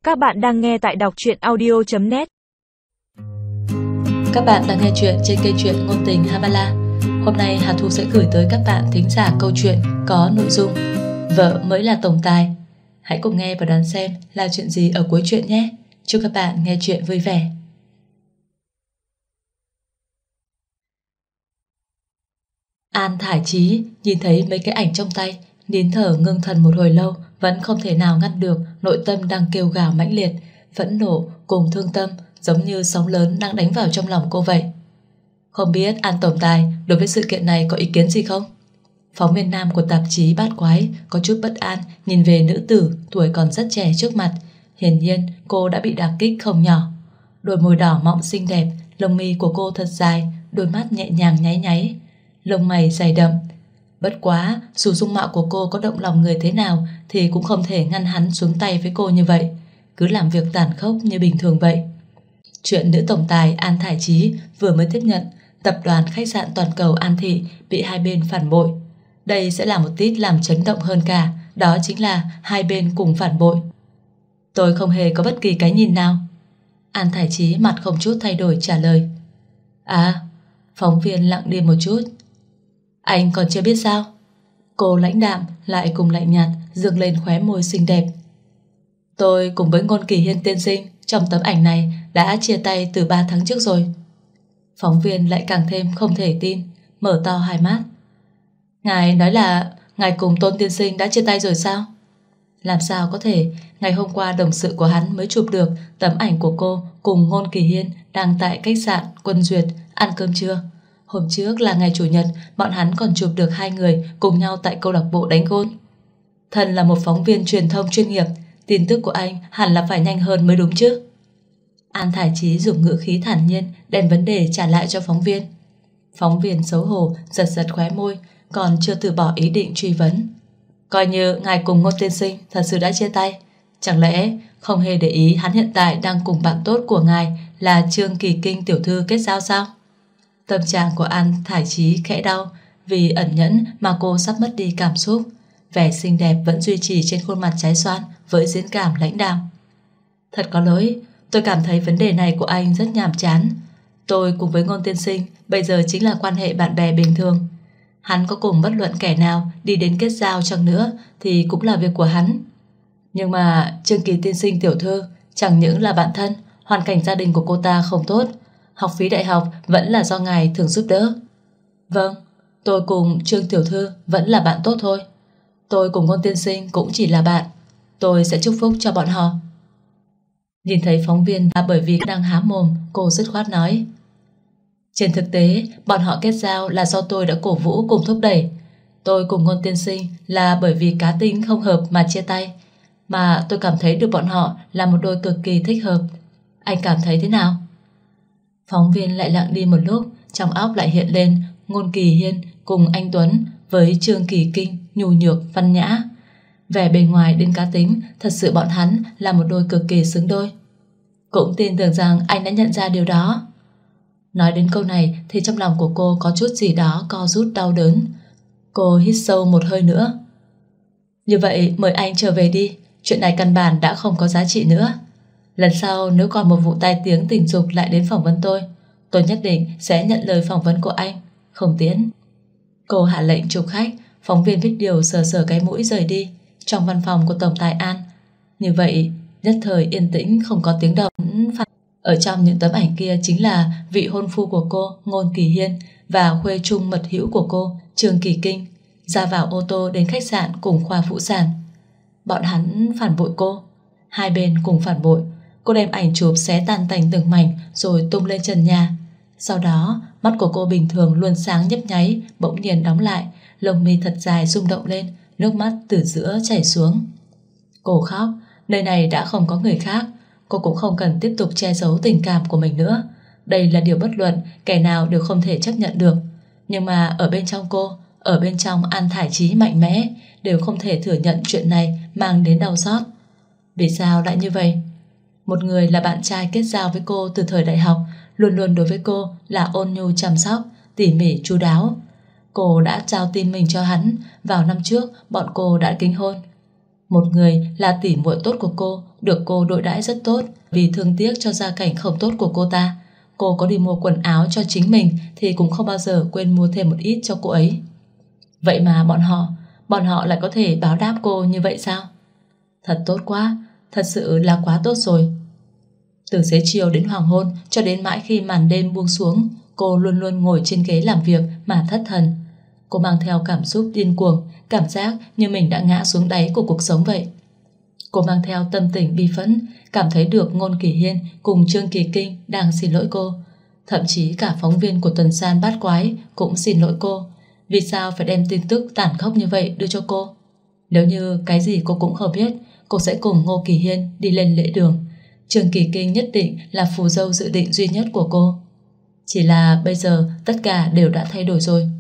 Các bạn đang nghe tại đọc truyện audio.net. Các bạn đang nghe chuyện trên kênh truyện ngôn tình Habala. Hôm nay Hà Thu sẽ gửi tới các bạn thính giả câu chuyện có nội dung Vợ mới là tổng tài. Hãy cùng nghe và đón xem là chuyện gì ở cuối chuyện nhé. Chúc các bạn nghe chuyện vui vẻ. An Thải Chí nhìn thấy mấy cái ảnh trong tay, nín thở ngưng thần một hồi lâu, vẫn không thể nào ngăn được nội tâm đang kêu gào mãnh liệt, phẫn nộ cùng thương tâm giống như sóng lớn đang đánh vào trong lòng cô vậy. Không biết An tổng tài đối với sự kiện này có ý kiến gì không? Phóng viên nam của tạp chí Bát Quái có chút bất an nhìn về nữ tử tuổi còn rất trẻ trước mặt. Hiển nhiên cô đã bị đả kích không nhỏ. Đôi môi đỏ mọng xinh đẹp, lông mi của cô thật dài, đôi mắt nhẹ nhàng nháy nháy, lông mày dày đậm. Bất quá, dù dung mạo của cô có động lòng người thế nào thì cũng không thể ngăn hắn xuống tay với cô như vậy, cứ làm việc tàn khốc như bình thường vậy. Chuyện nữ tổng tài An Thải Chí vừa mới tiếp nhận tập đoàn khách sạn toàn cầu An Thị bị hai bên phản bội. Đây sẽ là một tít làm chấn động hơn cả, đó chính là hai bên cùng phản bội. Tôi không hề có bất kỳ cái nhìn nào. An Thải Chí mặt không chút thay đổi trả lời. À, phóng viên lặng đi một chút. Anh còn chưa biết sao? Cô lãnh đạm lại cùng lạnh nhạt dương lên khóe môi xinh đẹp. Tôi cùng với Ngôn Kỳ Hiên tiên sinh trong tấm ảnh này đã chia tay từ 3 tháng trước rồi. Phóng viên lại càng thêm không thể tin, mở to hai mắt. Ngài nói là ngài cùng Tôn tiên sinh đã chia tay rồi sao? Làm sao có thể? Ngày hôm qua đồng sự của hắn mới chụp được tấm ảnh của cô cùng Ngôn Kỳ Hiên đang tại khách sạn Quân Duyệt ăn cơm trưa. Hôm trước là ngày chủ nhật, bọn hắn còn chụp được hai người cùng nhau tại câu lạc bộ đánh gôn. Thần là một phóng viên truyền thông chuyên nghiệp, tin tức của anh hẳn là phải nhanh hơn mới đúng chứ. An Thải Chí dùng ngữ khí thản nhiên đem vấn đề trả lại cho phóng viên. Phóng viên xấu hổ giật giật khóe môi, còn chưa từ bỏ ý định truy vấn. Coi như ngài cùng Ngôn tiên sinh thật sự đã chia tay, chẳng lẽ không hề để ý hắn hiện tại đang cùng bạn tốt của ngài là Trương Kỳ Kinh tiểu thư kết giao sao? Tâm trạng của An Thải Chí khẽ đau, vì ẩn nhẫn mà cô sắp mất đi cảm xúc. Vẻ xinh đẹp vẫn duy trì trên khuôn mặt trái xoan với diễn cảm lãnh đạm. Thật có lỗi, tôi cảm thấy vấn đề này của anh rất nhàm chán. Tôi cùng với Ngôn tiên sinh bây giờ chính là quan hệ bạn bè bình thường. Hắn có cùng bất luận kẻ nào đi đến kết giao chăng nữa thì cũng là việc của hắn. Nhưng mà Trương Kỳ tiên sinh tiểu thư chẳng những là bạn thân, hoàn cảnh gia đình của cô ta không tốt, học phí đại học vẫn là do ngài thường giúp đỡ. Vâng, tôi cùng Trương tiểu thư vẫn là bạn tốt thôi. Tôi cùng Ngôn tiên sinh cũng chỉ là bạn. Tôi sẽ chúc phúc cho bọn họ. Nhìn thấy phóng viên và bởi vì đang há mồm, cô dứt khoát nói. Trên thực tế, bọn họ kết giao là do tôi đã cổ vũ cùng thúc đẩy. Tôi cùng Ngôn tiên sinh là bởi vì cá tính không hợp mà chia tay, mà tôi cảm thấy được bọn họ là một đôi cực kỳ thích hợp. Anh cảm thấy thế nào? Phóng viên lại lặng đi một lúc, trong óc lại hiện lên Ngôn Kỳ Hiên cùng anh Tuấn với Trương Kỳ Kinh nhu nhược văn nhã. Vẻ bề ngoài đến cá tính, thật sự bọn hắn là một đôi cực kỳ xứng đôi. Cũng tin tưởng rằng anh đã nhận ra điều đó. Nói đến câu này thì trong lòng của cô có chút gì đó co rút đau đớn. Cô hít sâu một hơi nữa. Như vậy mời anh trở về đi, chuyện này căn bản đã không có giá trị nữa. Lần sau nếu còn một vụ tai tiếng tình dục lại đến phỏng vấn tôi nhất định sẽ nhận lời phỏng vấn của anh, không tiễn. Cô hạ lệnh chụp khách. Phóng viên viết điều sờ sờ cái mũi rời đi. Trong văn phòng của tổng tài An, như vậy nhất thời yên tĩnh không có tiếng động. Ở trong những tấm ảnh kia chính là vị hôn phu của cô Ngôn Kỳ Hiên và khuê chung mật hữu của cô Trương Kỳ Kinh ra vào ô tô đến khách sạn cùng khoa phụ sản. Bọn hắn phản bội cô. Hai bên cùng phản bội. Cô đem ảnh chụp xé tan tành từng mảnh rồi tung lên trần nhà. Sau đó mắt của cô bình thường luôn sáng nhấp nháy bỗng nhiên đóng lại, lông mi thật dài rung động lên, nước mắt từ giữa chảy xuống. Cô khóc. Nơi này đã không có người khác, cô cũng không cần tiếp tục che giấu tình cảm của mình nữa. Đây là điều bất luận kẻ nào đều không thể chấp nhận được. Nhưng mà ở bên trong cô, ở bên trong An Thải Chí mạnh mẽ, đều không thể thừa nhận chuyện này mang đến đau xót. Vì sao lại như vậy? Một người là bạn trai kết giao với cô từ thời đại học, luôn luôn đối với cô là ôn nhu chăm sóc, tỉ mỉ chu đáo. Cô đã trao tim mình cho hắn. Vào năm trước bọn cô đã đính hôn. Một người là tỷ muội tốt của cô, được cô đối đãi rất tốt. Vì thương tiếc cho gia cảnh không tốt của cô ta, cô có đi mua quần áo cho chính mình thì cũng không bao giờ quên mua thêm một ít cho cô ấy. Vậy mà bọn họ lại có thể báo đáp cô như vậy sao? Thật tốt quá, thật sự là quá tốt rồi. Từ xế chiều đến hoàng hôn, cho đến mãi khi màn đêm buông xuống, cô luôn luôn ngồi trên ghế làm việc mà thất thần. Cô mang theo cảm xúc điên cuồng, cảm giác như mình đã ngã xuống đáy của cuộc sống vậy. Cô mang theo tâm tình bi phẫn, cảm thấy được Ngôn Kỳ Hiên cùng Trương Kỳ Kinh đang xin lỗi cô. Thậm chí cả phóng viên của Tuần San Bát Quái cũng xin lỗi cô. Vì sao phải đem tin tức tàn khốc như vậy đưa cho cô? Nếu như cái gì cô cũng không biết, cô sẽ cùng Ngô Kỳ Hiên đi lên lễ đường. Trương Kỳ Kinh nhất định là phù dâu dự định duy nhất của cô. Chỉ là bây giờ tất cả đều đã thay đổi rồi.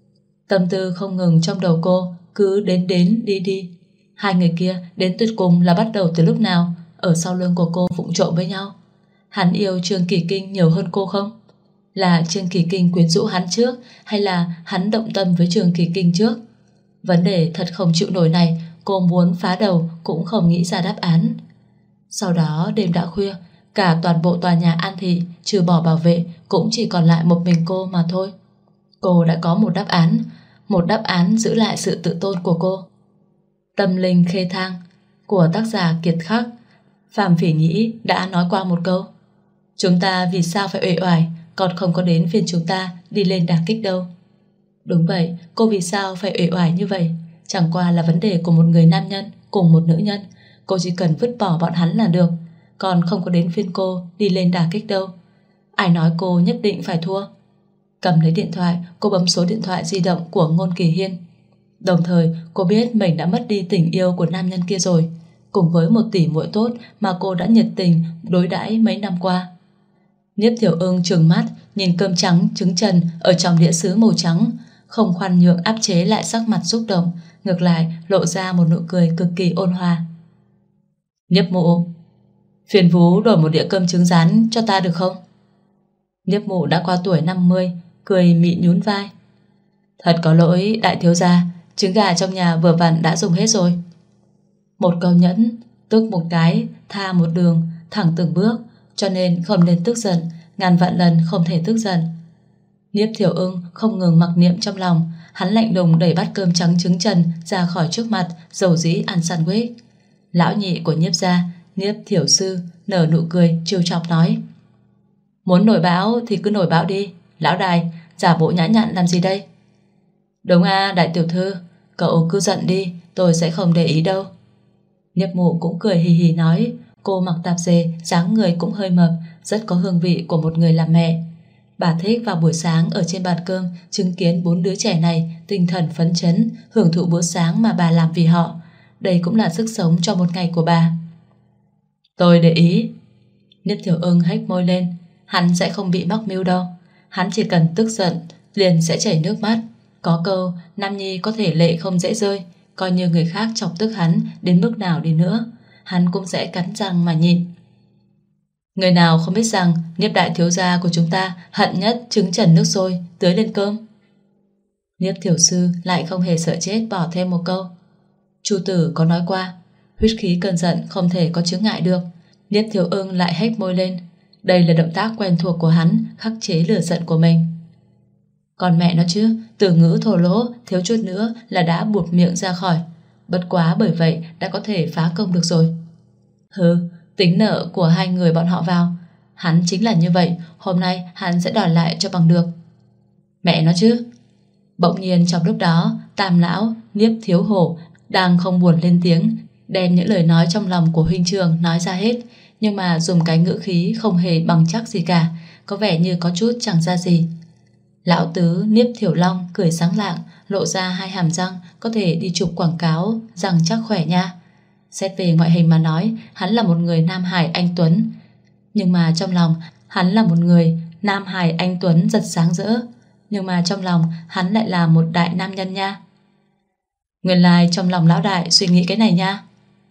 Tâm tư không ngừng trong đầu cô, cứ đến đi đi. Hai người kia đến tuyệt cùng là bắt đầu từ lúc nào ở sau lưng của cô vụng trộm với nhau? Hắn yêu Trương Kỳ Kinh nhiều hơn cô không? Là Trương Kỳ Kinh quyến rũ hắn trước, hay là hắn động tâm với Trương Kỳ Kinh trước? Vấn đề thật không chịu nổi này, cô muốn phá đầu cũng không nghĩ ra đáp án. Sau đó đêm đã khuya, cả toàn bộ tòa nhà An Thị trừ bỏ bảo vệ cũng chỉ còn lại một mình cô mà thôi. Cô đã có một đáp án giữ lại sự tự tôn của cô. Tâm linh khê thang của tác giả Kiệt Khắc. Phạm Phỉ Nhĩ đã nói qua một câu: chúng ta vì sao phải uể oải, còn không có đến phiên chúng ta đi lên đả kích đâu. Đúng vậy, cô vì sao phải uể oải như vậy? Chẳng qua là vấn đề của một người nam nhân cùng một nữ nhân. Cô chỉ cần vứt bỏ bọn hắn là được, còn không có đến phiên cô đi lên đả kích đâu. Ai nói cô nhất định phải thua? Cầm lấy điện thoại, cô bấm số điện thoại di động của Ngôn Kỳ Hiên. Đồng thời cô biết mình đã mất đi tình yêu của nam nhân kia rồi, cùng với một tỷ muội tốt mà cô đã nhiệt tình đối đãi mấy năm qua. Nhiếp Thiểu Ưng trừng mắt nhìn cơm trắng trứng trần ở trong đĩa sứ màu trắng, không khoan nhượng áp chế lại sắc mặt xúc động, ngược lại lộ ra một nụ cười cực kỳ ôn hòa. Nhiếp Mụ, phiền vú đổi một đĩa cơm trứng rán cho ta được không? Nhiếp Mụ đã qua tuổi 50, cười mị nhún vai. Thật có lỗi đại thiếu gia, trứng gà trong nhà vừa vặn đã dùng hết rồi. Một câu nhẫn, tức một cái, tha một đường, thẳng từng bước, cho nên không nên tức giận, ngàn vạn lần không thể tức giận. Nhiếp Thiểu Ưng không ngừng mặc niệm trong lòng, hắn lạnh lùng đẩy bát cơm trắng trứng trần ra khỏi trước mặt, dầu dĩ ăn sandwich. Lão nhị của Nhiếp gia, Nhiếp Thiểu Sư, nở nụ cười trêu chọc nói: muốn nổi bão thì cứ nổi bão đi, lão đại, giả bộ nhã nhặn làm gì đây? Đúng à, đại tiểu thư, cậu cứ giận đi, tôi sẽ không để ý đâu. Nhiếp Mụ cũng cười hì hì nói. Cô mặc tạp dề, dáng người cũng hơi mập, rất có hương vị của một người làm mẹ. Bà thích vào buổi sáng ở trên bàn cơm chứng kiến 4 đứa trẻ này tinh thần phấn chấn, hưởng thụ bữa sáng mà bà làm vì họ. Đây cũng là sức sống cho một ngày của bà. Tôi để ý. Nhiếp Thiểu Ưng hếch môi lên. Hắn sẽ không bị mắc mưu đâu. Hắn chỉ cần tức giận liền sẽ chảy nước mắt. Có câu nam nhi có thể lệ không dễ rơi, coi như người khác chọc tức hắn đến mức nào đi nữa, hắn cũng sẽ cắn răng mà nhịn. Người nào không biết rằng Nhiếp đại thiếu gia của chúng ta hận nhất trứng trần nước sôi tưới lên cơm. Nhiếp Thiểu Sư lại không hề sợ chết bỏ thêm một câu. Chu tử có nói qua, huyết khí cơn giận không thể có chướng ngại được. Nhiếp Thiểu Ưng lại hét môi lên. Đây là động tác quen thuộc của hắn, khắc chế lửa giận của mình. Còn mẹ nó chứ, từ ngữ thô lỗ thiếu chút nữa là đã buột miệng ra khỏi. Bất quá bởi vậy đã có thể phá công được rồi. Hừ, tính nợ của hai người bọn họ vào. Hắn chính là như vậy, hôm nay hắn sẽ đòi lại cho bằng được. Mẹ nó chứ. Bỗng nhiên trong lúc đó, Tam lão, Nhiếp Thiếu Hổ đang không buồn lên tiếng, đem những lời nói trong lòng của huynh trưởng nói ra hết, nhưng mà dùng cái ngữ khí không hề bằng chắc gì cả, có vẻ như có chút chẳng ra gì. Lão tứ Nhiếp Thiểu Long cười sáng lạng, lộ ra hai hàm răng, có thể đi chụp quảng cáo răng chắc khỏe nha. Xét về ngoại hình mà nói, hắn là một người Nam Hải anh tuấn, nhưng mà trong lòng hắn là một người Nam Hải anh tuấn rất sáng rỡ, nhưng mà trong lòng hắn lại là một đại nam nhân nha. Nguyên lai trong lòng lão đại suy nghĩ cái này nha.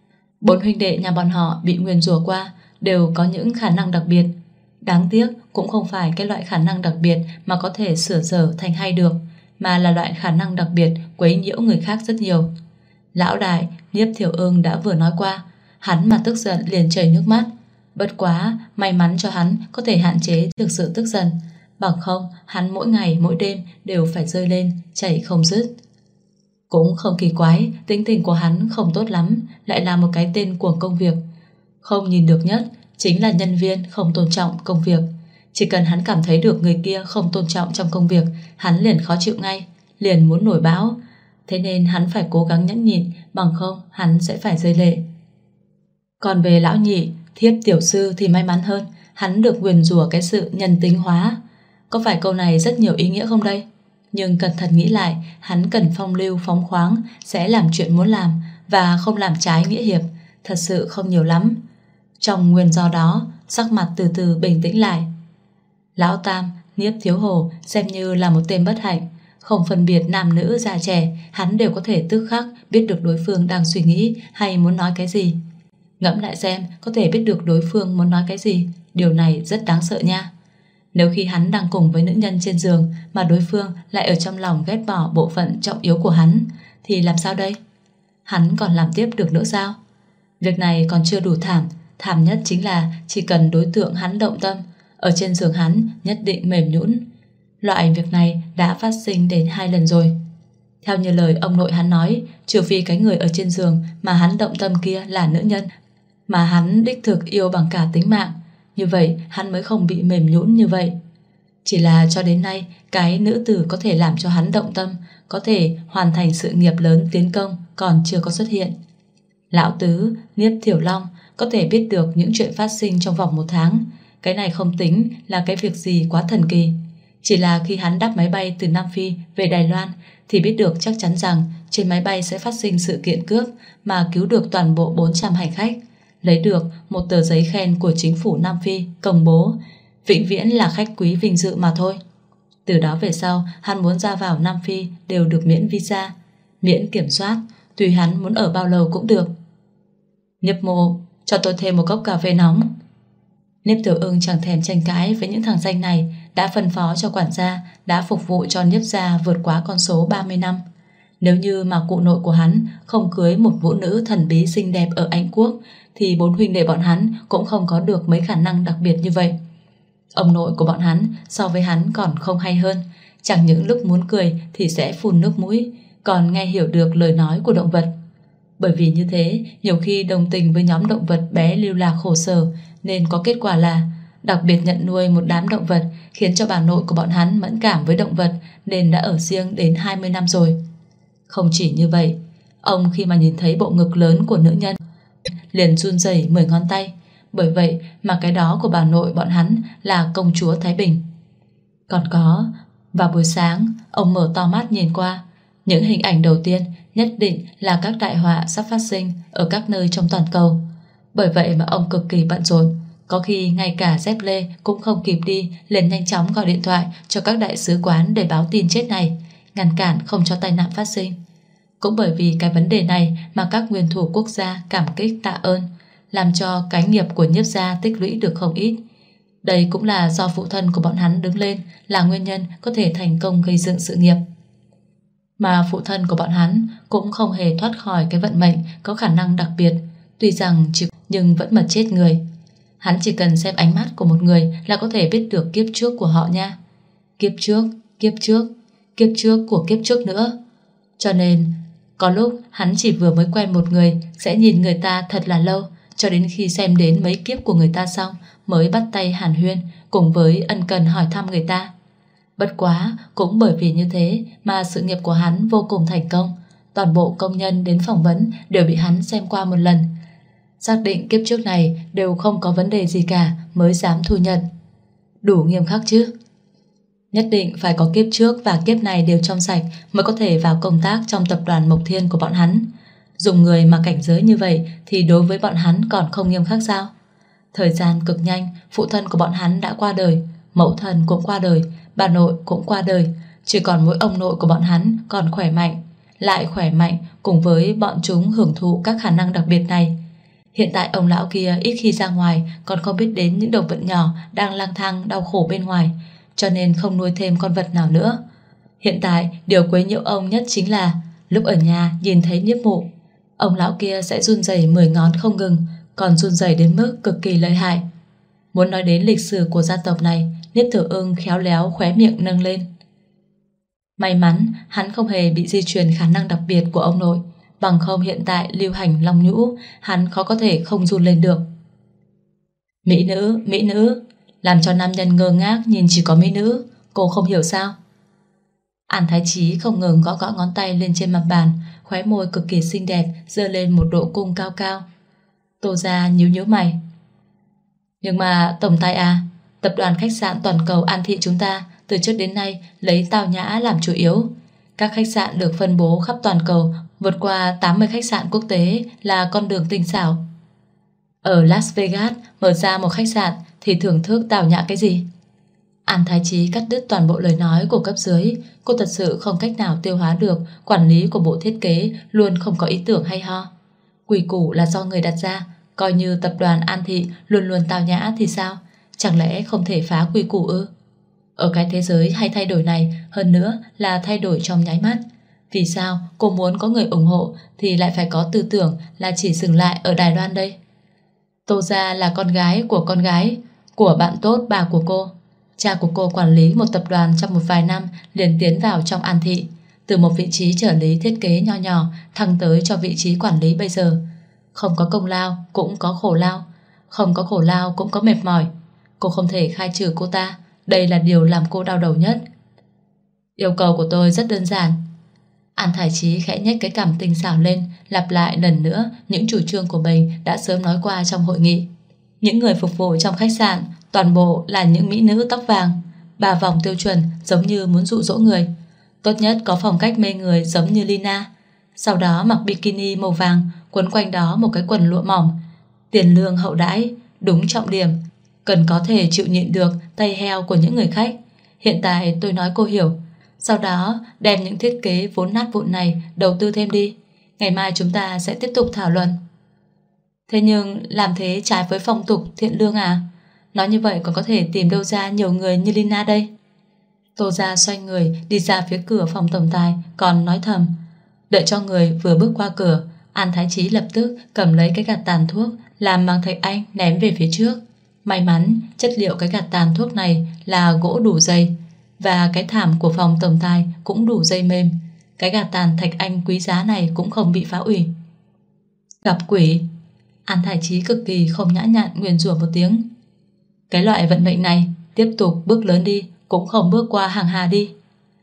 4 huynh đệ nhà bọn họ bị nguyền rủa qua đều có những khả năng đặc biệt. Đáng tiếc cũng không phải cái loại khả năng đặc biệt mà có thể sửa dở thành hay được, mà là loại khả năng đặc biệt quấy nhiễu người khác rất nhiều. Lão đại Nhiếp Thiểu Ưng đã vừa nói qua, hắn mà tức giận liền chảy nước mắt. Bất quá may mắn cho hắn có thể hạn chế được sự tức giận, bằng không hắn mỗi ngày mỗi đêm đều phải rơi lên chảy không dứt. Cũng không kỳ quái, tính tình của hắn không tốt lắm, lại là một cái tên cuồng công việc. Không nhìn được nhất chính là nhân viên không tôn trọng công việc. Chỉ cần hắn cảm thấy được người kia không tôn trọng trong công việc, hắn liền khó chịu ngay, liền muốn nổi bão. Thế nên hắn phải cố gắng nhẫn nhịn, bằng không hắn sẽ phải rơi lệ. Còn về lão nhị, Thiếp tiểu sư thì may mắn hơn, hắn được nguyền rủa cái sự nhân tính hóa. Có phải câu này rất nhiều ý nghĩa không đây? Nhưng cẩn thận nghĩ lại, hắn cần phong lưu phóng khoáng, sẽ làm chuyện muốn làm và không làm trái nghĩa hiệp, thật sự không nhiều lắm. Trong nguyên do đó, sắc mặt từ từ bình tĩnh lại. Lão tam, Nhiếp Thiếu Hồ xem như là một tên bất hạnh. Không phân biệt nam nữ già trẻ, hắn đều có thể tức khắc biết được đối phương đang suy nghĩ hay muốn nói cái gì. Ngẫm lại xem, có thể biết được đối phương muốn nói cái gì, điều này rất đáng sợ nha. Nếu khi hắn đang cùng với nữ nhân trên giường mà đối phương lại ở trong lòng ghét bỏ bộ phận trọng yếu của hắn, thì làm sao đây? Hắn còn làm tiếp được nữa sao? Việc này còn chưa đủ thảm, thảm nhất chính là chỉ cần đối tượng hắn động tâm, ở trên giường hắn nhất định mềm nhũn. Loại việc này đã phát sinh đến 2 lần rồi. Theo như lời ông nội hắn nói, trừ phi cái người ở trên giường mà hắn động tâm kia là nữ nhân mà hắn đích thực yêu bằng cả tính mạng, như vậy hắn mới không bị mềm nhũn như vậy. Chỉ là cho đến nay, cái nữ tử có thể làm cho hắn động tâm, có thể hoàn thành sự nghiệp lớn tiến công còn chưa có xuất hiện. Lão tứ, Nhiếp Thiểu Long có thể biết được những chuyện phát sinh trong vòng 1 tháng. Cái này không tính là cái việc gì quá thần kỳ. Chỉ là khi hắn đáp máy bay từ Nam Phi về Đài Loan thì biết được chắc chắn rằng trên máy bay sẽ phát sinh sự kiện cướp mà cứu được toàn bộ 400 hành khách, lấy được một tờ giấy khen của chính phủ Nam Phi công bố vĩnh viễn là khách quý vinh dự mà thôi. Từ đó về sau, hắn muốn ra vào Nam Phi đều được miễn visa, miễn kiểm soát, tùy hắn muốn ở bao lâu cũng được. Nhiếp Mộ, cho tôi thêm một cốc cà phê nóng. Nhiếp Tiểu Ưng chẳng thèm tranh cãi với những thằng danh này, đã phân phó cho quản gia, đã phục vụ cho Nhiếp gia vượt quá con số 30 năm. Nếu như mà cụ nội của hắn không cưới một vũ nữ thần bí xinh đẹp ở Anh Quốc, thì 4 huynh đệ bọn hắn cũng không có được mấy khả năng đặc biệt như vậy. Ông nội của bọn hắn so với hắn còn không hay hơn, chẳng những lúc muốn cười thì sẽ phun nước mũi, còn nghe hiểu được lời nói của động vật. Bởi vì như thế, nhiều khi đồng tình với nhóm động vật bé lưu lạc khổ sở, nên có kết quả là đặc biệt nhận nuôi một đám động vật, khiến cho bà nội của bọn hắn mẫn cảm với động vật, nên đã ở riêng đến 20 năm rồi. Không chỉ như vậy, ông khi mà nhìn thấy bộ ngực lớn của nữ nhân liền run rẩy 10 ngón tay. Bởi vậy mà cái đó của bà nội bọn hắn là công chúa Thái Bình. Còn có, vào buổi sáng ông mở to mắt nhìn qua, những hình ảnh đầu tiên nhất định là các đại họa sắp phát sinh ở các nơi trong toàn cầu. Bởi vậy mà ông cực kỳ bận rộn, có khi ngay cả dép lê cũng không kịp đi, liền nhanh chóng gọi điện thoại cho các đại sứ quán để báo tin chết này, ngăn cản không cho tai nạn phát sinh. Cũng bởi vì cái vấn đề này mà các nguyên thủ quốc gia cảm kích tạ ơn, làm cho cái nghiệp của Nhiếp gia tích lũy được không ít. Đây cũng là do phụ thân của bọn hắn đứng lên là nguyên nhân có thể thành công gây dựng sự nghiệp. Mà phụ thân của bọn hắn cũng không hề thoát khỏi cái vận mệnh có khả năng đặc biệt, tuy rằng nhưng vẫn mà chết người. Hắn chỉ cần xem ánh mắt của một người là có thể biết được kiếp trước của họ nha. Kiếp trước, kiếp trước, kiếp trước của kiếp trước nữa. Cho nên có lúc hắn chỉ vừa mới quen một người sẽ nhìn người ta thật là lâu, cho đến khi xem đến mấy kiếp của người ta xong mới bắt tay hàn huyên, cùng với ân cần hỏi thăm người ta. Bất quá cũng bởi vì như thế mà sự nghiệp của hắn vô cùng thành công. Toàn bộ công nhân đến phỏng vấn đều bị hắn xem qua một lần, xác định kiếp trước này đều không có vấn đề gì cả mới dám thu nhận. Đủ nghiêm khắc chứ. Nhất định phải có kiếp trước và kiếp này đều trong sạch mới có thể vào công tác trong tập đoàn Mộc Thiên của bọn hắn. Dùng người mà cảnh giới như vậy thì đối với bọn hắn còn không nghiêm khắc sao? Thời gian cực nhanh, phụ thân của bọn hắn đã qua đời, mẫu thân cũng qua đời, bà nội cũng qua đời, chỉ còn mỗi ông nội của bọn hắn còn khỏe mạnh, lại khỏe mạnh cùng với bọn chúng hưởng thụ các khả năng đặc biệt này. Hiện tại ông lão kia ít khi ra ngoài, còn không biết đến những động vật nhỏ đang lang thang đau khổ bên ngoài, cho nên không nuôi thêm con vật nào nữa. Hiện tại điều quấy nhiễu ông nhất chính là lúc ở nhà nhìn thấy Nhiếp Mộ, Ông lão kia sẽ run rẩy 10 ngón không ngừng, còn run rẩy đến mức cực kỳ lợi hại. Muốn nói đến lịch sử của gia tộc này, Niếp Tiểu Ưng khéo léo khóe miệng nâng lên. May mắn hắn không hề bị di truyền khả năng đặc biệt của ông nội, bằng không hiện tại lưu hành long nhũ, hắn khó có thể không run lên được. Mỹ nữ, làm cho nam nhân ngơ ngác nhìn chỉ có mỹ nữ, cô không hiểu sao? An Thái Chí không ngừng gõ gõ ngón tay lên trên mặt bàn, khóe môi cực kỳ xinh đẹp giơ lên một độ cung cao cao. Tô Gia nhíu mày. Nhưng mà tổng tài à, tập đoàn khách sạn toàn cầu An Thị chúng ta từ trước đến nay lấy tao nhã làm chủ yếu. Các khách sạn được phân bố khắp toàn cầu, vượt qua 80 khách sạn quốc tế là con đường tinh xảo. Ở Las Vegas mở ra một khách sạn thì thưởng thức tao nhã cái gì? An Thái Chí cắt đứt toàn bộ lời nói của cấp dưới. Cô thật sự không cách nào tiêu hóa được quản lý của bộ thiết kế luôn không có ý tưởng hay ho. Quy củ là do người đặt ra, coi như tập đoàn An Thị luôn luôn tao nhã thì sao? Chẳng lẽ không thể phá quy củ ư? Ở cái thế giới hay thay đổi này, hơn nữa là thay đổi trong nháy mắt. Vì sao cô muốn có người ủng hộ thì lại phải có tư tưởng là chỉ dừng lại ở Đài Loan đây? Tô Gia là con gái của bạn tốt bà của cô. Cha của cô quản lý một tập đoàn trong một vài năm liền tiến vào trong An Thị, từ một vị trí trợ lý thiết kế nho nhỏ thăng tới cho vị trí quản lý bây giờ. Không có công lao cũng có khổ lao, không có khổ lao cũng có mệt mỏi. Cô không thể khai trừ cô ta, đây là điều làm cô đau đầu nhất. Yêu cầu của tôi rất đơn giản. An Thái Chí khẽ nhếch cái cằm tinh xảo lên, lặp lại lần nữa những chủ trương của mình đã sớm nói qua trong hội nghị. Những người phục vụ trong khách sạn toàn bộ là những mỹ nữ tóc vàng, 3 vòng tiêu chuẩn giống như muốn dụ dỗ người. Tốt nhất có phong cách mê người giống như Lina. Sau đó mặc bikini màu vàng, quấn quanh đó một cái quần lụa mỏng. Tiền lương hậu đãi, đúng trọng điểm, cần có thể chịu nhịn được tay heo của những người khách. Hiện tại tôi nói cô hiểu. Sau đó đem những thiết kế vốn nát vụn này đầu tư thêm đi. Ngày mai chúng ta sẽ tiếp tục thảo luận. Thế nhưng làm thế trái với phong tục thiện lương à? Nói như vậy còn có thể tìm đâu ra nhiều người như Lina đây? Tô Gia xoay người đi ra phía cửa phòng tổng tài, còn nói thầm. Đợi cho người vừa bước qua cửa, An Thái Chí lập tức cầm lấy cái gạt tàn thuốc làm bằng thạch anh ném về phía trước. May mắn chất liệu cái gạt tàn thuốc này là gỗ đủ dày, và cái thảm của phòng tổng tài cũng đủ dây mềm. Cái gạt tàn thạch anh quý giá này cũng không bị phá hủy. Gặp quỷ! An Thái Chí cực kỳ không nhã nhặn nguyền rủa một tiếng. Cái loại vận mệnh này tiếp tục bước lớn đi cũng không bước qua hàng hà đi.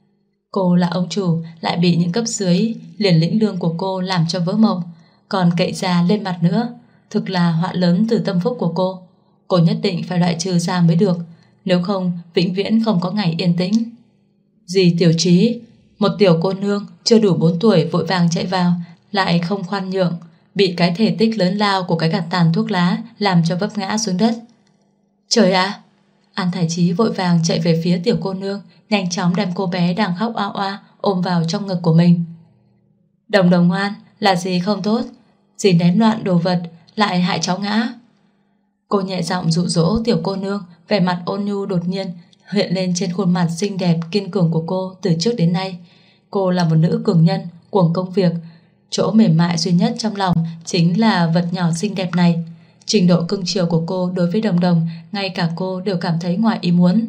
Cô là ông chủ lại bị những cấp dưới liền lĩnh lương của cô làm cho vỡ mộng, còn cậy già lên mặt nữa. Thực là họa lớn từ tâm phúc của cô. Cô nhất định phải loại trừ ra mới được, nếu không vĩnh viễn không có ngày yên tĩnh. Dì Tiểu Trí, một tiểu cô nương chưa đủ 4 tuổi vội vàng chạy vào, lại không khoan nhượng, bị cái thể tích lớn lao của cái gạt tàn thuốc lá làm cho vấp ngã xuống đất. Trời ạ! An Thái Chí vội vàng chạy về phía tiểu cô nương, nhanh chóng đem cô bé đang khóc oa oa ôm vào trong ngực của mình. Đồng đồng ngoan, là gì không tốt, dì ném loạn đồ vật lại hại cháu ngã. Cô nhẹ giọng dụ dỗ tiểu cô nương, vẻ mặt ôn nhu đột nhiên hiện lên trên khuôn mặt xinh đẹp kiên cường của cô từ trước đến nay. Cô là một nữ cường nhân, cuồng công việc, chỗ mềm mại duy nhất trong lòng chính là vật nhỏ xinh đẹp này. Trình độ cưng chiều của cô đối với Đồng Đồng, ngay cả cô đều cảm thấy ngoài ý muốn.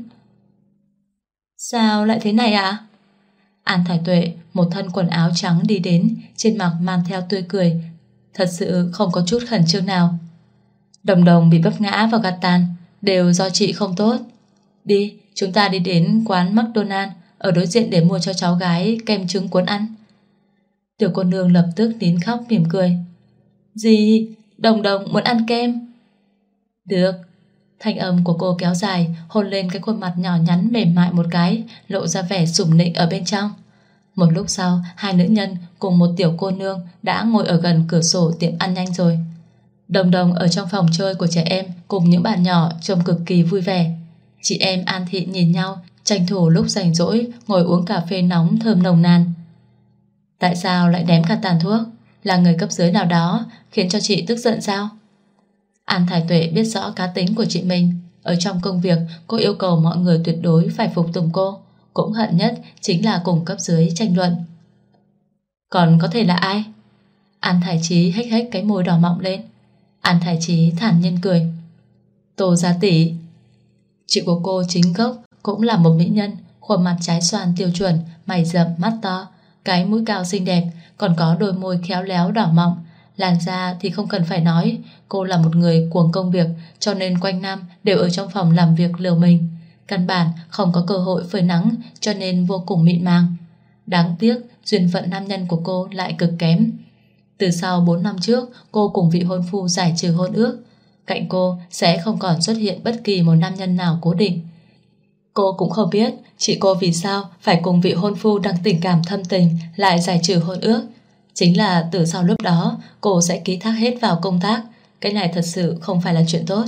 Sao lại thế này ạ? An Thái Tuệ, một thân quần áo trắng đi đến, trên mặt mang theo tươi cười, thật sự không có chút khẩn trương nào. Đồng Đồng bị vấp ngã vào gạt tàn, đều do chị không tốt. Đi, chúng ta đi đến quán McDonald ở đối diện để mua cho cháu gái kem trứng cuốn ăn. Tiểu cô nương lập tức nín khóc mỉm cười. Gì? Đồng Đồng muốn ăn kem? Được. Thanh âm của cô kéo dài, hôn lên cái khuôn mặt nhỏ nhắn mềm mại một cái, lộ ra vẻ sủng nịnh ở bên trong. Một lúc sau, hai nữ nhân cùng một tiểu cô nương đã ngồi ở gần cửa sổ tiệm ăn nhanh rồi. Đồng Đồng ở trong phòng chơi của trẻ em cùng những bạn nhỏ trông cực kỳ vui vẻ. Chị em An Thị nhìn nhau, tranh thủ lúc rảnh rỗi ngồi uống cà phê nóng thơm nồng nàn. Tại sao lại ném cả tàn thuốc? Là người cấp dưới nào đó khiến cho chị tức giận sao? An Thái Tuệ biết rõ cá tính của chị mình. Ở trong công việc, cô yêu cầu mọi người tuyệt đối phải phục tùng cô. Cũng hận nhất chính là cùng cấp dưới tranh luận. Còn có thể là ai? An Thái Chí hếch hếch cái môi đỏ mọng lên. An Thái Chí thản nhiên cười. Tô Gia tỷ. Chị của cô chính gốc cũng là một mỹ nhân, khuôn mặt trái xoan tiêu chuẩn, mày rậm mắt to, cái mũi cao xinh đẹp, còn có đôi môi khéo léo đỏ mọng. Làn da thì không cần phải nói, cô là một người cuồng công việc, cho nên quanh năm đều ở trong phòng làm việc liều mình. Căn bản không có cơ hội phơi nắng, cho nên vô cùng mịn màng. Đáng tiếc duyên phận nam nhân của cô lại cực kém. Từ sau 4 năm trước, cô cùng vị hôn phu giải trừ hôn ước. Cạnh cô sẽ không còn xuất hiện bất kỳ một nam nhân nào cố định. Cô cũng không biết chị cô vì sao phải cùng vị hôn phu đang tình cảm thâm tình lại giải trừ hôn ước. Chính là từ sau lúc đó cô sẽ ký thác hết vào công tác. Cái này thật sự không phải là chuyện tốt.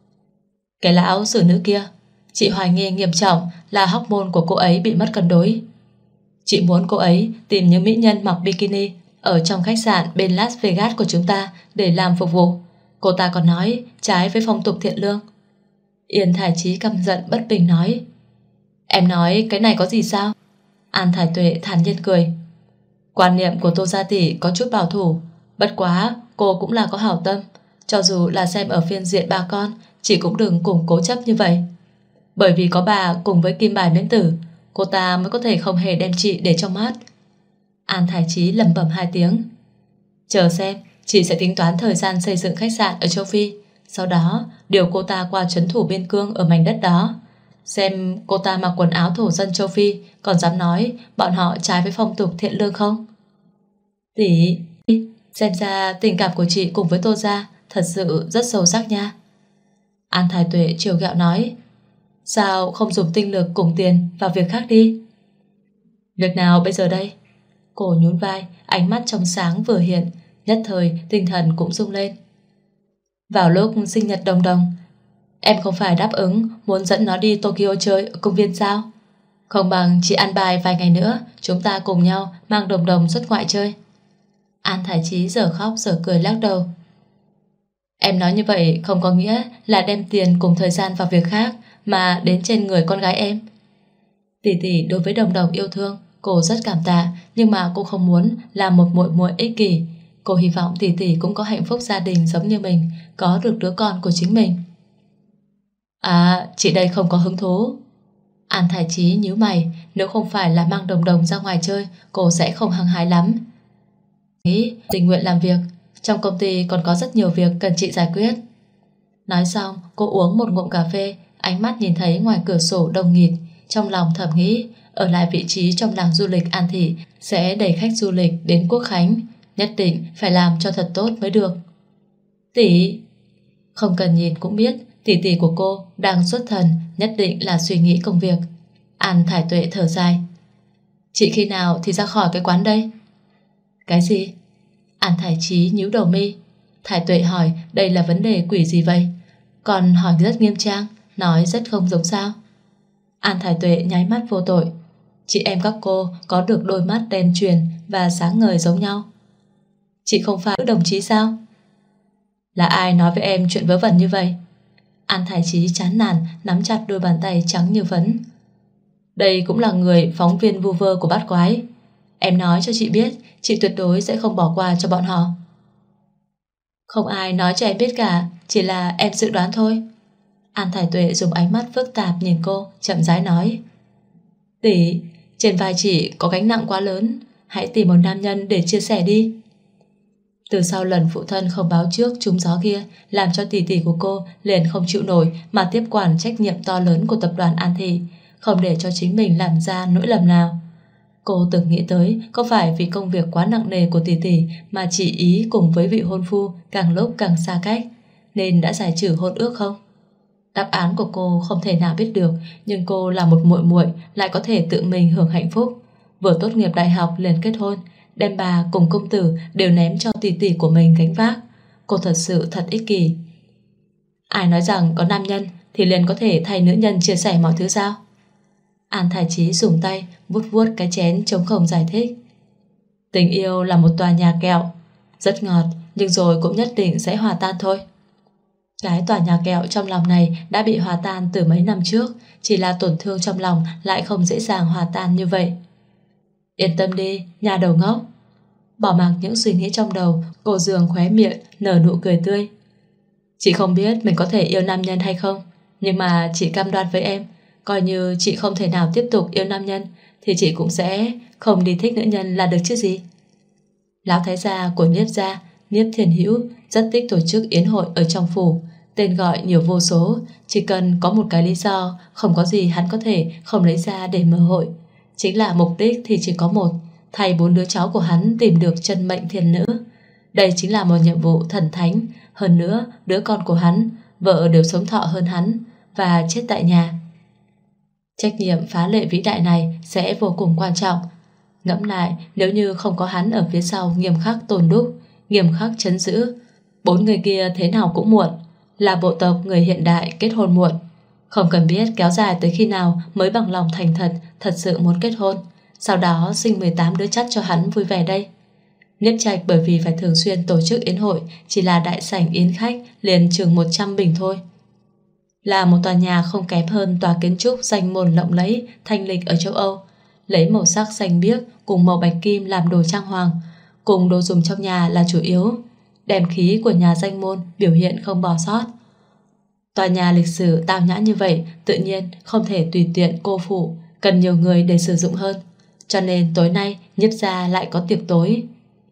Cái lão xử nữ kia, chị hoài nghi nghiêm trọng là hormone của cô ấy bị mất cân đối. Chị muốn cô ấy tìm những mỹ nhân mặc bikini ở trong khách sạn bên Las Vegas của chúng ta để làm phục vụ. Cô ta còn nói trái với phong tục thiện lương. Yên Thái Chí căm giận bất bình nói. Em nói cái này có gì sao? An Thái Tuệ thản nhiên cười. Quan niệm của Tô Gia tỷ có chút bảo thủ, bất quá cô cũng là có hảo tâm. Cho dù là xem ở phiên diện ba con, chị cũng đừng cùng cố chấp như vậy. Bởi vì có bà cùng với kim bài miễn tử, cô ta mới có thể không hề đem chị để trong mắt. An Thái Chí lẩm bẩm 2 tiếng. Chờ xem, chị sẽ tính toán thời gian xây dựng khách sạn ở châu Phi, sau đó điều cô ta qua trấn thủ biên cương ở mảnh đất đó. Xem cô ta mặc quần áo thổ dân châu Phi còn dám nói bọn họ trái với phong tục thiện lương không? Tỷ, xem ra tình cảm của chị cùng với Tô Gia thật sự rất sâu sắc nha. An Thái Tuệ trêu ghẹo nói. Sao không dùng tinh lực cùng tiền vào việc khác đi? Việc nào bây giờ đây? Cô nhún vai, ánh mắt trong sáng vừa hiện, nhất thời tinh thần cũng rung lên. Vào lúc sinh nhật Đồng Đồng, em không phải đáp ứng muốn dẫn nó đi Tokyo chơi ở công viên sao? Không bằng chị ăn bài vài ngày nữa, chúng ta cùng nhau mang Đồng Đồng xuất ngoại chơi. An Thái Chí giờ khóc giờ cười lắc đầu. Em nói như vậy không có nghĩa là đem tiền cùng thời gian vào việc khác mà đến trên người con gái em. Tỷ tỷ đối với Đồng Đồng yêu thương, cô rất cảm tạ, nhưng mà cô không muốn là một muội muội ích kỷ. Cô hy vọng tỷ tỷ cũng có hạnh phúc gia đình giống như mình, có được đứa con của chính mình. À, chị đây không có hứng thú. An Thái Chí nhíu mày, nếu không phải là mang Đồng Đồng ra ngoài chơi, cô sẽ không hăng hái lắm. Nghĩ tình nguyện làm việc, trong công ty còn có rất nhiều việc cần chị giải quyết. Nói xong, cô uống một ngụm cà phê, ánh mắt nhìn thấy ngoài cửa sổ đông nghịt, trong lòng thầm nghĩ, ở lại vị trí trong làng du lịch An Thị sẽ đẩy khách du lịch đến Quốc Khánh, nhất định phải làm cho thật tốt mới được. Tỷ, không cần nhìn cũng biết tỷ tỷ của cô đang xuất thần, nhất định là suy nghĩ công việc. An Thái Tuệ thở dài. Chị khi nào thì ra khỏi cái quán đây? Cái gì? An Thái Chí nhíu đầu mi. Thái Tuệ hỏi đây là vấn đề quỷ gì vậy? Còn hỏi rất nghiêm trang, nói rất không giống sao. An Thái Tuệ nháy mắt vô tội. Chị em các cô có được đôi mắt đen tuyền và sáng ngời giống nhau. Chị không phải đồng chí sao? Là ai nói với em chuyện vớ vẩn như vậy? An Thái Chí chán nản nắm chặt đôi bàn tay trắng như phấn. Đây cũng là người phóng viên vu vơ của bát quái. Em nói cho chị biết, chị tuyệt đối sẽ không bỏ qua cho bọn họ. Không ai nói cho em biết cả, chỉ là em dự đoán thôi. An Thái Tuệ dùng ánh mắt phức tạp nhìn cô, chậm rãi nói. Tỷ, trên vai chị có gánh nặng quá lớn, hãy tìm một nam nhân để chia sẻ đi. Từ sau lần phụ thân không báo trước trúng gió kia, làm cho tỷ tỷ của cô liền không chịu nổi mà tiếp quản trách nhiệm to lớn của tập đoàn An Thị, không để cho chính mình làm ra nỗi lầm nào. Cô từng nghĩ tới có phải vì công việc quá nặng nề của tỷ tỷ mà chị ý cùng với vị hôn phu càng lúc càng xa cách nên đã giải trừ hôn ước không? Đáp án của cô không thể nào biết được, nhưng cô là một muội muội lại có thể tự mình hưởng hạnh phúc. Vừa tốt nghiệp đại học liền kết hôn, đem bà cùng công tử đều ném cho tỷ tỷ của mình gánh vác. Cô thật sự thật ích kỷ. Ai nói rằng có nam nhân thì liền có thể thay nữ nhân chia sẻ mọi thứ sao? An Thái Chí dùng tay vuốt vuốt cái chén trống không giải thích. Tình yêu là một tòa nhà kẹo, rất ngọt nhưng rồi cũng nhất định sẽ hòa tan thôi. Cái tòa nhà kẹo trong lòng này đã bị hòa tan từ mấy năm trước, chỉ là tổn thương trong lòng lại không dễ dàng hòa tan như vậy. Yên tâm đi, nhà đầu ngốc. Bỏ mặc những suy nghĩ trong đầu, cô Dương khóe miệng nở nụ cười tươi. Chị không biết mình có thể yêu nam nhân hay không, nhưng mà chị cam đoan với em, coi như chị không thể nào tiếp tục yêu nam nhân thì chị cũng sẽ không đi thích nữ nhân là được chứ gì. Lão thái gia của Niếp gia, Niếp Thiền Hữu, rất thích tổ chức yến hội ở trong phủ. Tên gọi nhiều vô số, chỉ cần có một cái lý do, không có gì hắn có thể không lấy ra để mở hội. Chính là mục đích thì chỉ có một, thay 4 đứa cháu của hắn tìm được chân mệnh thiên nữ. Đây chính là một nhiệm vụ thần thánh. Hơn nữa, đứa con của hắn, vợ đều sống thọ hơn hắn và chết tại nhà. Trách nhiệm phá lệ vĩ đại này sẽ vô cùng quan trọng. Ngẫm lại, nếu như không có hắn ở phía sau nghiêm khắc tồn đúc, nghiêm khắc trấn giữ, 4 người kia thế nào cũng muộn. Là bộ tộc người hiện đại kết hôn muộn, không cần biết kéo dài tới khi nào mới bằng lòng thành thật sự muốn kết hôn, sau đó sinh 18 đứa chắt cho hắn vui vẻ đây. Niếp Trạch bởi vì phải thường xuyên tổ chức yến hội, chỉ là đại sảnh yến khách liền chừng 100 bình thôi. Là một tòa nhà không kém hơn tòa kiến trúc danh môn lộng lẫy thanh lịch ở châu Âu, lấy màu sắc xanh biếc cùng màu bạch kim làm đồ trang hoàng, cùng đồ dùng trong nhà là chủ yếu. Đèn khí của nhà danh môn biểu hiện không bỏ sót. Tòa nhà lịch sử tao nhã như vậy tự nhiên không thể tùy tiện cô phụ, cần nhiều người để sử dụng hơn. Cho nên tối nay Nhiếp gia lại có tiệc tối.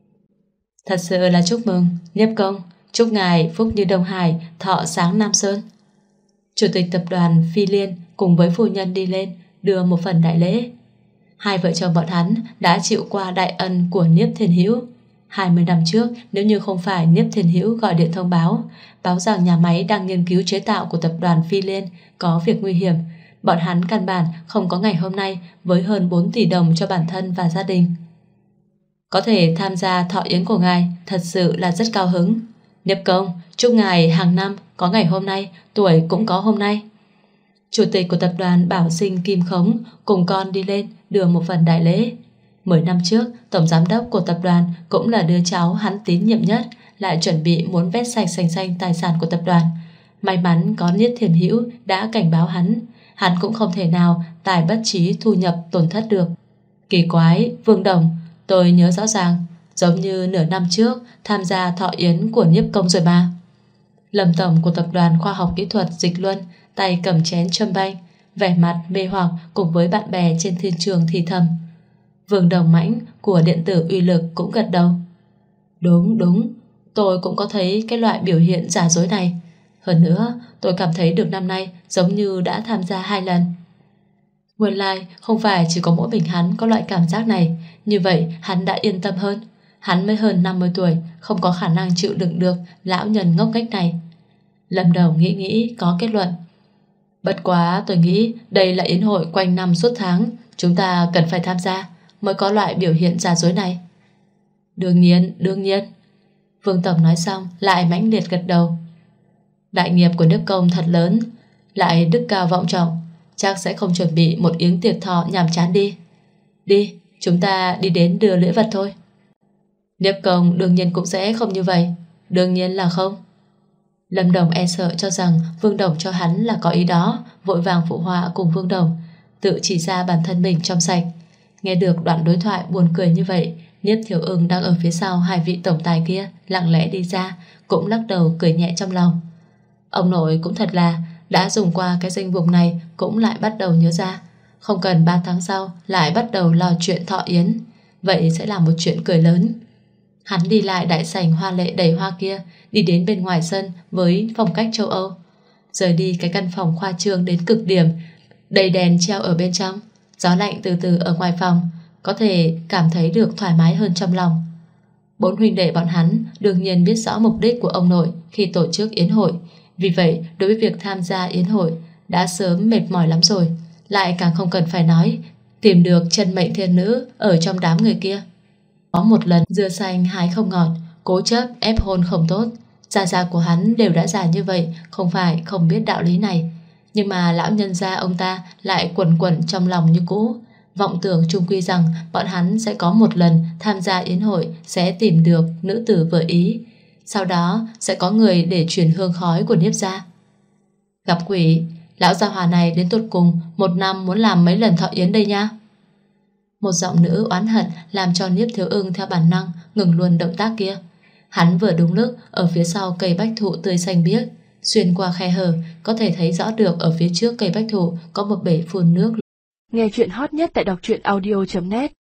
Thật sự là chúc mừng Nhiếp công, chúc ngài phúc như Đông Hải, thọ sáng Nam Sơn. Chủ tịch tập đoàn Phi Liên cùng với phu nhân đi lên đưa một phần đại lễ. Hai vợ chồng bọn hắn đã chịu qua đại ân của Niếp Thiên Hữu. 20 năm trước, nếu như không phải Niếp Thiên Hữu gọi điện thông báo rằng nhà máy đang nghiên cứu chế tạo của tập đoàn Phi Liên có việc nguy hiểm, bọn hắn căn bản không có ngày hôm nay với hơn 4 tỷ đồng cho bản thân và gia đình. Có thể tham gia thọ yến của ngài thật sự là rất cao hứng. Niếp công, chúc ngài hàng năm có ngày hôm nay, tuổi cũng có hôm nay. Chủ tịch của tập đoàn Bảo Sinh Kim Khống cùng con đi lên đưa một phần đại lễ. 10 năm trước, tổng giám đốc của tập đoàn cũng là đứa cháu hắn tín nhiệm nhất, lại chuẩn bị muốn vét sạch sành xanh tài sản của tập đoàn. May mắn có Niếp Thiền Hữu đã cảnh báo hắn cũng không thể nào tài bất trí thu nhập tổn thất được. Kỳ quái, Vương Đồng, tôi nhớ rõ ràng, giống như nửa năm trước tham gia thọ yến của Niếp công rồi mà. Lâm tổng của tập đoàn khoa học kỹ thuật Dịch Luân tay cầm chén châm banh, vẻ mặt mê hoặc cùng với bạn bè trên thiên trường thì thầm. Vương Đồng Mãnh của điện tử uy lực cũng gật đầu. Đúng, tôi cũng có thấy cái loại biểu hiện giả dối này. Hơn nữa, tôi cảm thấy được năm nay giống như đã tham gia 2 lần. Nguyên lai không phải chỉ có mỗi mình hắn có loại cảm giác này, như vậy hắn đã yên tâm hơn. Hắn mới hơn 50 tuổi, không có khả năng chịu đựng được lão nhân ngốc nghếch này. Lâm Đồng nghĩ có kết luận. Bất quá tôi nghĩ đây là yến hội quanh năm suốt tháng, chúng ta cần phải tham gia mới có loại biểu hiện giả dối này. Đương nhiên. Vương tổng nói xong lại mãnh liệt gật đầu. Đại nghiệp của Niếp công thật lớn, lại đức cao vọng trọng, chắc sẽ không chuẩn bị một yến tiệc thọ nhàm chán đi. Đi, chúng ta đi đến đưa lễ vật thôi. Niếp công đương nhiên cũng sẽ không như vậy. Đương nhiên là không. Lâm Đồng e sợ cho rằng Vương Đồng cho hắn là có ý đó, vội vàng phụ họa cùng Vương Đồng, tự chỉ ra bản thân mình trong sạch. Nghe được đoạn đối thoại buồn cười như vậy, Niếp Thiểu Ưng đang ở phía sau hai vị tổng tài kia lặng lẽ đi ra, cũng lắc đầu cười nhẹ trong lòng. Ông nội cũng thật là đã dùng qua cái danh vùng này cũng lại bắt đầu nhớ ra, không cần 3 tháng sau lại bắt đầu lo chuyện thọ yến, vậy sẽ là một chuyện cười lớn. Hắn đi lại đại sảnh hoa lệ đầy hoa kia, đi đến bên ngoài sân với phong cách châu Âu, rời đi cái căn phòng khoa trương đến cực điểm, đầy đèn treo ở bên trong, gió lạnh từ từ ở ngoài phòng, có thể cảm thấy được thoải mái hơn trong lòng. 4 huynh đệ bọn hắn đương nhiên biết rõ mục đích của ông nội khi tổ chức yến hội, vì vậy đối với việc tham gia yến hội đã sớm mệt mỏi lắm rồi, lại càng không cần phải nói tìm được chân mệnh thiên nữ ở trong đám người kia. Có một lần dưa xanh hái không ngọt, cố chấp ép hôn không tốt. Gia của hắn đều đã già như vậy, không phải không biết đạo lý này, nhưng mà lão nhân gia ông ta lại quẩn quẩn trong lòng như cũ, vọng tưởng chung quy rằng bọn hắn sẽ có một lần tham gia yến hội sẽ tìm được nữ tử vừa ý, sau đó sẽ có người để truyền hương khói của Niếp gia. Gặp quỷ, lão gia hỏa này đến tột cùng một năm muốn làm mấy lần thọ yến đây nha. Một giọng nữ oán hận làm cho Niếp Thiếu Ưng theo bản năng ngừng luôn động tác kia. Hắn vừa đúng lúc ở phía sau cây bách thụ tươi xanh biếc, xuyên qua khe hở có thể thấy rõ được ở phía trước cây bách thụ có một bể phun nước. Nghe chuyện hot nhất tại đọc truyện audio.net.